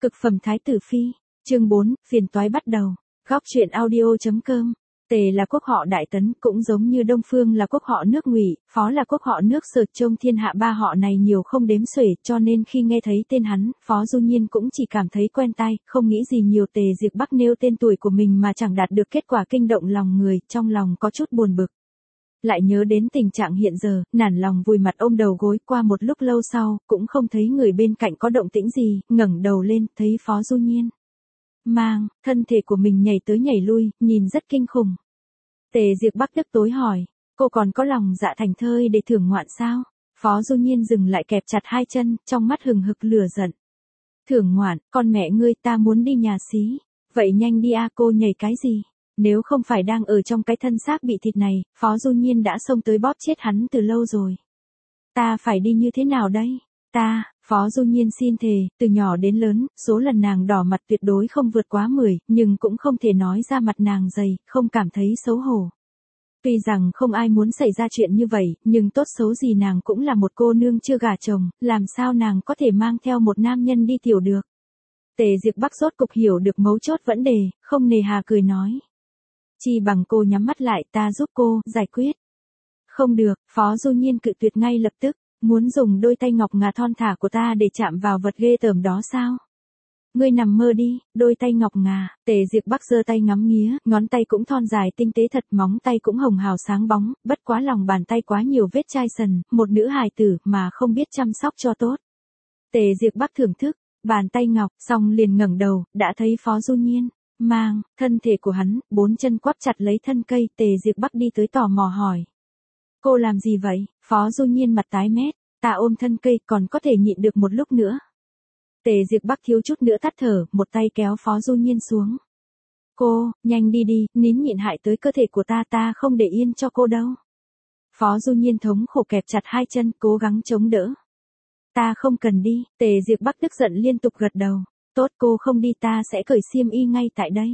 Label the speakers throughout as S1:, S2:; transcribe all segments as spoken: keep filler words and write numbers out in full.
S1: Cực phẩm thái tử phi, chương bốn, phiền toái bắt đầu. Góc truyện audio.com. Tề là quốc họ Đại Tấn, cũng giống như Đông Phương là quốc họ nước Ngụy, Phó là quốc họ nước Sở, trong thiên hạ ba họ này nhiều không đếm xuể, cho nên khi nghe thấy tên hắn, Phó Du Nhiên cũng chỉ cảm thấy quen tai, không nghĩ gì nhiều. Tề Diệp Bắc nêu tên tuổi của mình mà chẳng đạt được kết quả kinh động lòng người, trong lòng có chút buồn bực. Lại nhớ đến tình trạng hiện giờ, nản lòng vùi mặt ôm đầu gối. Qua một lúc lâu sau, cũng không thấy người bên cạnh có động tĩnh gì, ngẩng đầu lên, thấy Phó Du Nhiên mang, thân thể của mình nhảy tới nhảy lui, nhìn rất kinh khủng. Tề Diệp Bắc tức tối hỏi, cô còn có lòng dạ thành thơi để thưởng ngoạn sao? Phó Du Nhiên dừng lại kẹp chặt hai chân, trong mắt hừng hực lửa giận. Thưởng ngoạn, con mẹ ngươi, ta muốn đi nhà xí. Vậy nhanh đi a, cô nhảy cái gì? Nếu không phải đang ở trong cái thân xác bị thịt này, Phó Du Nhiên đã xông tới bóp chết hắn từ lâu rồi. Ta phải đi như thế nào đây? Ta, Phó Du Nhiên xin thề, từ nhỏ đến lớn, số lần nàng đỏ mặt tuyệt đối không vượt quá mười, nhưng cũng không thể nói ra mặt nàng dày, không cảm thấy xấu hổ. Tuy rằng không ai muốn xảy ra chuyện như vậy, nhưng tốt xấu gì nàng cũng là một cô nương chưa gả chồng, làm sao nàng có thể mang theo một nam nhân đi tiểu được. Tề Diệp Bắc rốt cục hiểu được mấu chốt vấn đề, không nề hà cười nói. Chi bằng cô nhắm mắt lại, ta giúp cô giải quyết. Không được, Phó Du Nhiên cự tuyệt ngay lập tức. Muốn dùng đôi tay ngọc ngà thon thả của ta để chạm vào vật ghê tởm đó sao? Ngươi nằm mơ đi, đôi tay ngọc ngà. Tề Diệp Bắc giơ tay ngắm nghía, ngón tay cũng thon dài tinh tế thật, móng tay cũng hồng hào sáng bóng, bất quá lòng bàn tay quá nhiều vết chai sần, một nữ hài tử mà không biết chăm sóc cho tốt. Tề Diệp Bắc thưởng thức, bàn tay ngọc, xong liền ngẩng đầu, đã thấy Phó Du Nhiên mang, thân thể của hắn, bốn chân quắp chặt lấy thân cây. Tề Diệp Bắc đi tới tò mò hỏi. Cô làm gì vậy? Phó Du Nhiên mặt tái mét, ta ôm thân cây còn có thể nhịn được một lúc nữa. Tề Diệp Bắc thiếu chút nữa tắt thở, một tay kéo Phó Du Nhiên xuống. Cô, nhanh đi đi, nín nhịn hại tới cơ thể của ta, ta không để yên cho cô đâu. Phó Du Nhiên thống khổ kẹp chặt hai chân, cố gắng chống đỡ. Ta không cần đi. Tề Diệp Bắc tức giận liên tục gật đầu. Tốt, cô không đi ta sẽ cởi xiêm y ngay tại đây.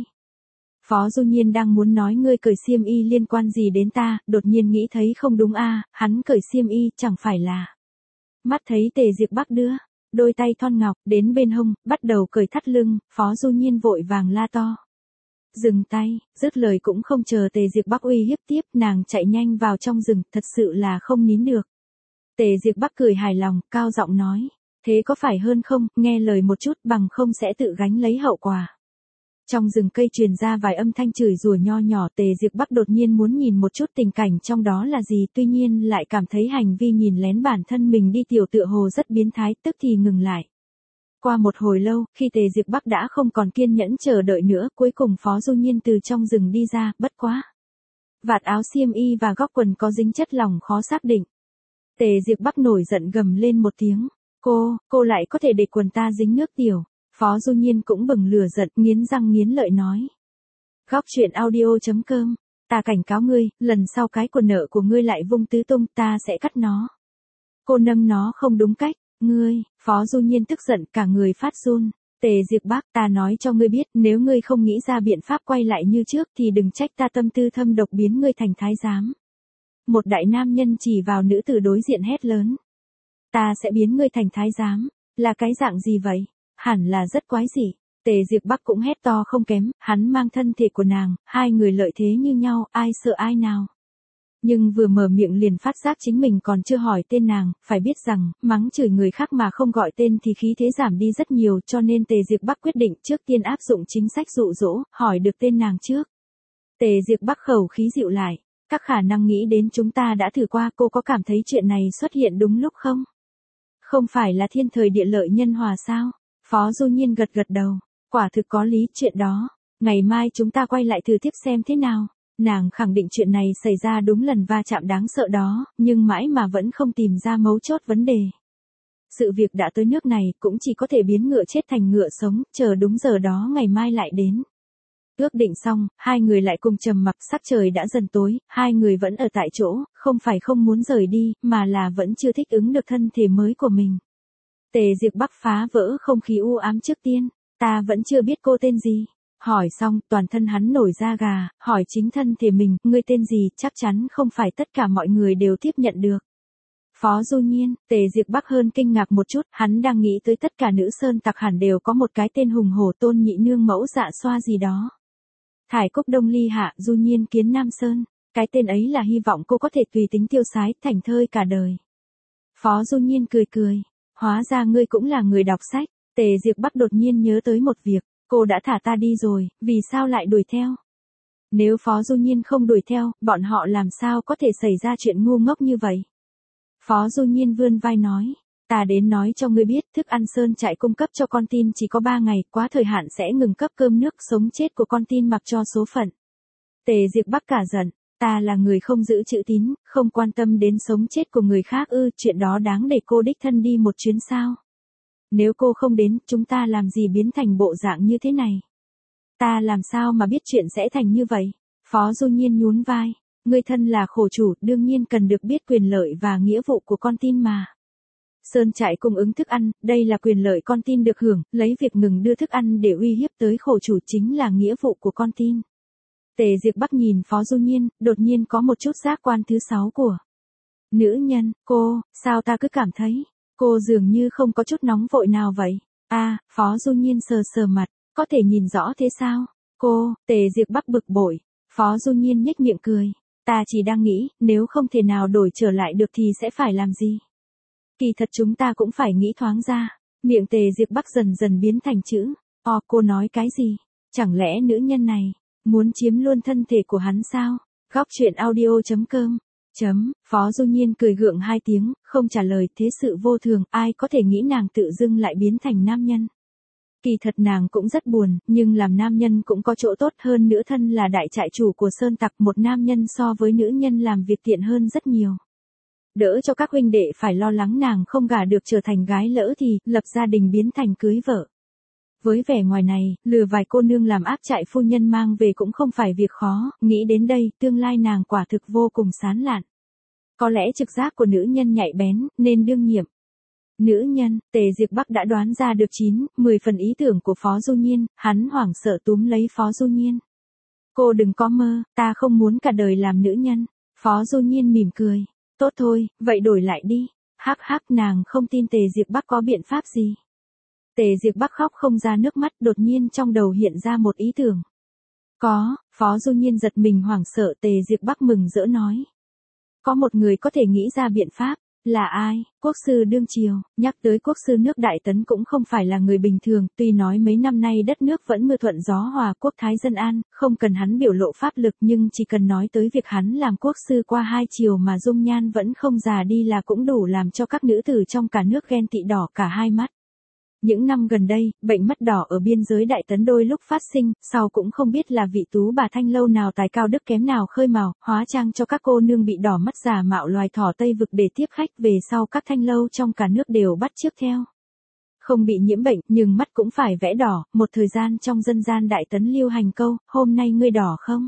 S1: Phó Du Nhiên đang muốn nói ngươi cởi xiêm y liên quan gì đến ta, đột nhiên nghĩ thấy không đúng a, hắn cởi xiêm y chẳng phải là. Mắt thấy Tề Diệp Bắc đưa đôi tay thon ngọc đến bên hông, bắt đầu cởi thắt lưng, Phó Du Nhiên vội vàng la to. Dừng tay, dứt lời cũng không chờ Tề Diệp Bắc uy hiếp tiếp, nàng chạy nhanh vào trong rừng, thật sự là không nín được. Tề Diệp Bắc cười hài lòng, cao giọng nói, thế có phải hơn không, nghe lời một chút bằng không sẽ tự gánh lấy hậu quả. Trong rừng cây truyền ra vài âm thanh chửi rủa nho nhỏ. Tề Diệp Bắc đột nhiên muốn nhìn một chút tình cảnh trong đó là gì, tuy nhiên lại cảm thấy hành vi nhìn lén bản thân mình đi tiểu tựa hồ rất biến thái, tức thì ngừng lại. Qua một hồi lâu, khi Tề Diệp Bắc đã không còn kiên nhẫn chờ đợi nữa, cuối cùng Phó Du Nhiên từ trong rừng đi ra, bất quá. Vạt áo xiêm y và góc quần có dính chất lỏng khó xác định. Tề Diệp Bắc nổi giận gầm lên một tiếng. Cô, cô lại có thể để quần ta dính nước tiểu. Phó Du Nhiên cũng bừng lửa giận, nghiến răng nghiến lợi nói. Góc truyện audio.com, ta cảnh cáo ngươi, lần sau cái quần nợ của ngươi lại vung tứ tung, ta sẽ cắt nó. Cô nâng nó không đúng cách, ngươi, Phó Du Nhiên tức giận cả người phát run. Tề Diệp Bắc, ta nói cho ngươi biết, nếu ngươi không nghĩ ra biện pháp quay lại như trước thì đừng trách ta tâm tư thâm độc biến ngươi thành thái giám. Một đại nam nhân chỉ vào nữ tử đối diện hét lớn. Ta sẽ biến ngươi thành thái giám, là cái dạng gì vậy? Hẳn là rất quái dị. Tề Diệp Bắc cũng hét to không kém, hắn mang thân thể của nàng, hai người lợi thế như nhau, ai sợ ai nào. Nhưng vừa mở miệng liền phát giác chính mình còn chưa hỏi tên nàng, phải biết rằng, mắng chửi người khác mà không gọi tên thì khí thế giảm đi rất nhiều, cho nên Tề Diệp Bắc quyết định trước tiên áp dụng chính sách dụ dỗ, hỏi được tên nàng trước. Tề Diệp Bắc khẩu khí dịu lại, các khả năng nghĩ đến chúng ta đã thử qua, cô có cảm thấy chuyện này xuất hiện đúng lúc không? Không phải là thiên thời địa lợi nhân hòa sao? Phó Du Nhiên gật gật đầu, quả thực có lý chuyện đó, ngày mai chúng ta quay lại thử tiếp xem thế nào. Nàng khẳng định chuyện này xảy ra đúng lần va chạm đáng sợ đó, nhưng mãi mà vẫn không tìm ra mấu chốt vấn đề. Sự việc đã tới nước này cũng chỉ có thể biến ngựa chết thành ngựa sống, chờ đúng giờ đó ngày mai lại đến. Ước định xong, hai người lại cùng trầm mặc, sắc trời đã dần tối, hai người vẫn ở tại chỗ, không phải không muốn rời đi, mà là vẫn chưa thích ứng được thân thể mới của mình. Tề Diệp Bắc phá vỡ không khí u ám trước tiên, ta vẫn chưa biết cô tên gì. Hỏi xong, toàn thân hắn nổi da gà, hỏi chính thân thể mình, ngươi tên gì, chắc chắn không phải tất cả mọi người đều tiếp nhận được. Phó Du Nhiên, Tề Diệp Bắc hơn kinh ngạc một chút, hắn đang nghĩ tới tất cả nữ sơn tặc hẳn đều có một cái tên hùng hổ Tôn Nhị Nương Mẫu Dạ Xoa gì đó. Thải Cúc Đông Ly Hạ, Du Nhiên Kiến Nam Sơn, cái tên ấy là hy vọng cô có thể tùy tính tiêu sái, thành thơi cả đời. Phó Du Nhiên cười cười, hóa ra ngươi cũng là người đọc sách. Tề Diệp Bắc đột nhiên nhớ tới một việc, cô đã thả ta đi rồi, vì sao lại đuổi theo? Nếu Phó Du Nhiên không đuổi theo, bọn họ làm sao có thể xảy ra chuyện ngu ngốc như vậy? Phó Du Nhiên vươn vai nói, ta đến nói cho ngươi biết, thức ăn sơn trại cung cấp cho con tin chỉ có ba ngày, quá thời hạn sẽ ngừng cấp cơm nước, sống chết của con tin mặc cho số phận. Tề Diệp Bắc cả giận, ta là người không giữ chữ tín, không quan tâm đến sống chết của người khác ư, chuyện đó đáng để cô đích thân đi một chuyến sao? Nếu cô không đến, chúng ta làm gì biến thành bộ dạng như thế này? Ta làm sao mà biết chuyện sẽ thành như vậy? Phó Du Nhiên nhún vai, ngươi thân là khổ chủ, đương nhiên cần được biết quyền lợi và nghĩa vụ của con tin mà. Sơn trại cung ứng thức ăn, đây là quyền lợi con tin được hưởng, lấy việc ngừng đưa thức ăn để uy hiếp tới khổ chủ chính là nghĩa vụ của con tin. Tề Diệp Bắc nhìn Phó Du Nhiên, đột nhiên có một chút giác quan thứ sáu của nữ nhân. Cô, sao ta cứ cảm thấy, cô dường như không có chút nóng vội nào vậy? A, à, Phó Du Nhiên sờ sờ mặt, có thể nhìn rõ thế sao? Cô, Tề Diệp Bắc bực bội. Phó Du Nhiên nhếch miệng cười, ta chỉ đang nghĩ, nếu không thể nào đổi trở lại được thì sẽ phải làm gì? Kỳ thật chúng ta cũng phải nghĩ thoáng ra. Miệng Tề Diệp Bắc dần dần biến thành chữ O. Cô nói cái gì? Chẳng lẽ nữ nhân này muốn chiếm luôn thân thể của hắn sao? Góc truyện audio chấm com chấm, Phó Du Nhiên cười gượng hai tiếng, không trả lời. Thế sự vô thường, ai có thể nghĩ nàng tự dưng lại biến thành nam nhân. Kỳ thật nàng cũng rất buồn, nhưng làm nam nhân cũng có chỗ tốt hơn nữa, thân là đại trại chủ của sơn tặc, một nam nhân so với nữ nhân làm việc tiện hơn rất nhiều. Đỡ cho các huynh đệ phải lo lắng nàng không gả được trở thành gái lỡ thì, lập gia đình biến thành cưới vợ. Với vẻ ngoài này, lừa vài cô nương làm áp trại phu nhân mang về cũng không phải việc khó, nghĩ đến đây, tương lai nàng quả thực vô cùng sán lạn. Có lẽ trực giác của nữ nhân nhạy bén, nên đương nhiệm. Nữ nhân, Tề Diệp Bắc đã đoán ra được chín, mười phần ý tưởng của Phó Du Nhiên, hắn hoảng sợ túm lấy Phó Du Nhiên. Cô đừng có mơ, ta không muốn cả đời làm nữ nhân. Phó Du Nhiên mỉm cười, tốt thôi, vậy đổi lại đi. Hắc hắc, nàng không tin Tề Diệp Bắc có biện pháp gì. Tề Diệp Bắc khóc không ra nước mắt, đột nhiên trong đầu hiện ra một ý tưởng. Có, Phó Du Nhiên giật mình hoảng sợ. Tề Diệp Bắc mừng rỡ nói, có một người có thể nghĩ ra biện pháp. Là ai? Quốc sư đương triều. Nhắc tới quốc sư nước Đại Tấn cũng không phải là người bình thường, tuy nói mấy năm nay đất nước vẫn mưa thuận gió hòa, quốc thái dân an, không cần hắn biểu lộ pháp lực, nhưng chỉ cần nói tới việc hắn làm quốc sư qua hai triều mà dung nhan vẫn không già đi là cũng đủ làm cho các nữ tử trong cả nước ghen tị đỏ cả hai mắt. Những năm gần đây, bệnh mắt đỏ ở biên giới Đại Tấn đôi lúc phát sinh, sau cũng không biết là vị tú bà Thanh Lâu nào tài cao đức kém nào khơi mào, hóa trang cho các cô nương bị đỏ mắt giả mạo loài thỏ Tây Vực để tiếp khách, về sau các Thanh Lâu trong cả nước đều bắt chước theo. Không bị nhiễm bệnh, nhưng mắt cũng phải vẽ đỏ, một thời gian trong dân gian Đại Tấn lưu hành câu, hôm nay ngươi đỏ không?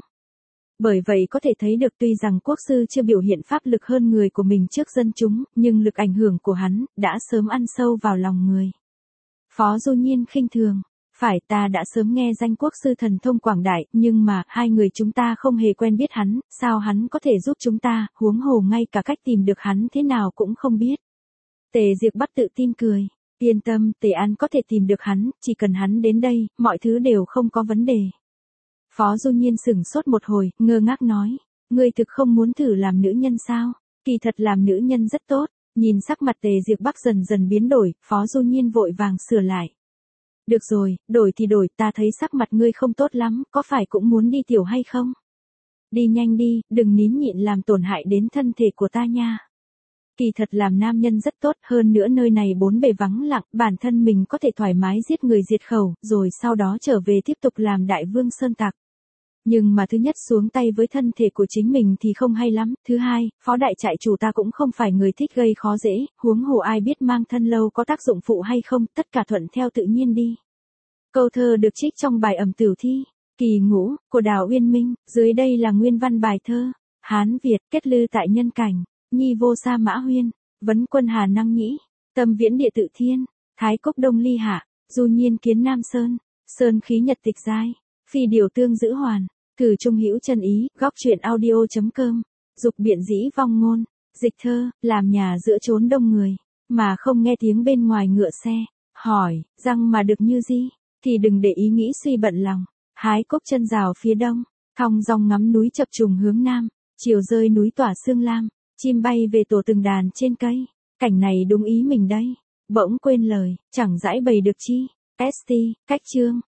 S1: Bởi vậy có thể thấy được tuy rằng quốc sư chưa biểu hiện pháp lực hơn người của mình trước dân chúng, nhưng lực ảnh hưởng của hắn, đã sớm ăn sâu vào lòng người. Phó Du Nhiên khinh thường, phải, ta đã sớm nghe danh quốc sư thần thông quảng đại, nhưng mà, hai người chúng ta không hề quen biết hắn, sao hắn có thể giúp chúng ta, huống hồ ngay cả cách tìm được hắn thế nào cũng không biết. Tề Diệp Bắc tự tin cười, yên tâm, Tề An có thể tìm được hắn, chỉ cần hắn đến đây, mọi thứ đều không có vấn đề. Phó Du Nhiên sửng sốt một hồi, ngơ ngác nói, ngươi thực không muốn thử làm nữ nhân sao? Kỳ thật làm nữ nhân rất tốt. Nhìn sắc mặt Tề Diệp Bắc dần dần biến đổi, Phó Du Nhiên vội vàng sửa lại. Được rồi, đổi thì đổi, ta thấy sắc mặt ngươi không tốt lắm, có phải cũng muốn đi tiểu hay không? Đi nhanh đi, đừng nín nhịn làm tổn hại đến thân thể của ta nha. Kỳ thật làm nam nhân rất tốt, hơn nữa nơi này bốn bề vắng lặng, bản thân mình có thể thoải mái giết người diệt khẩu, rồi sau đó trở về tiếp tục làm đại vương sơn tặc. Nhưng mà thứ nhất xuống tay với thân thể của chính mình thì không hay lắm, thứ hai, phó đại trại chủ ta cũng không phải người thích gây khó dễ, huống hồ ai biết mang thân lâu có tác dụng phụ hay không, tất cả thuận theo tự nhiên đi. Câu thơ được trích trong bài Ẩm Tửu Thi, kỳ ngũ, của Đào Uyên Minh, dưới đây là nguyên văn bài thơ. Hán Việt, kết lư tại nhân cảnh, nhi vô sa mã huyên, vấn quân Hà Năng Nhĩ, tâm viễn địa tự thiên, thái cúc Đông Ly Hạ, Du Nhiên Kiến Nam Sơn, sơn khí nhật tịch giai. Phi điều tương giữ hoàn, cử trung hữu chân ý, góc truyện audio chấm com, dục biện dĩ vong ngôn. Dịch thơ, làm nhà giữa chốn đông người, mà không nghe tiếng bên ngoài ngựa xe, hỏi, răng mà được như gì, thì đừng để ý nghĩ suy bận lòng, hái cốc chân rào phía đông, thong dong ngắm núi chập trùng hướng nam, chiều rơi núi tỏa sương lam, chim bay về tổ từng đàn trên cây, cảnh này đúng ý mình đây, bỗng quên lời, chẳng giải bày được chi, ét tê, cách chương.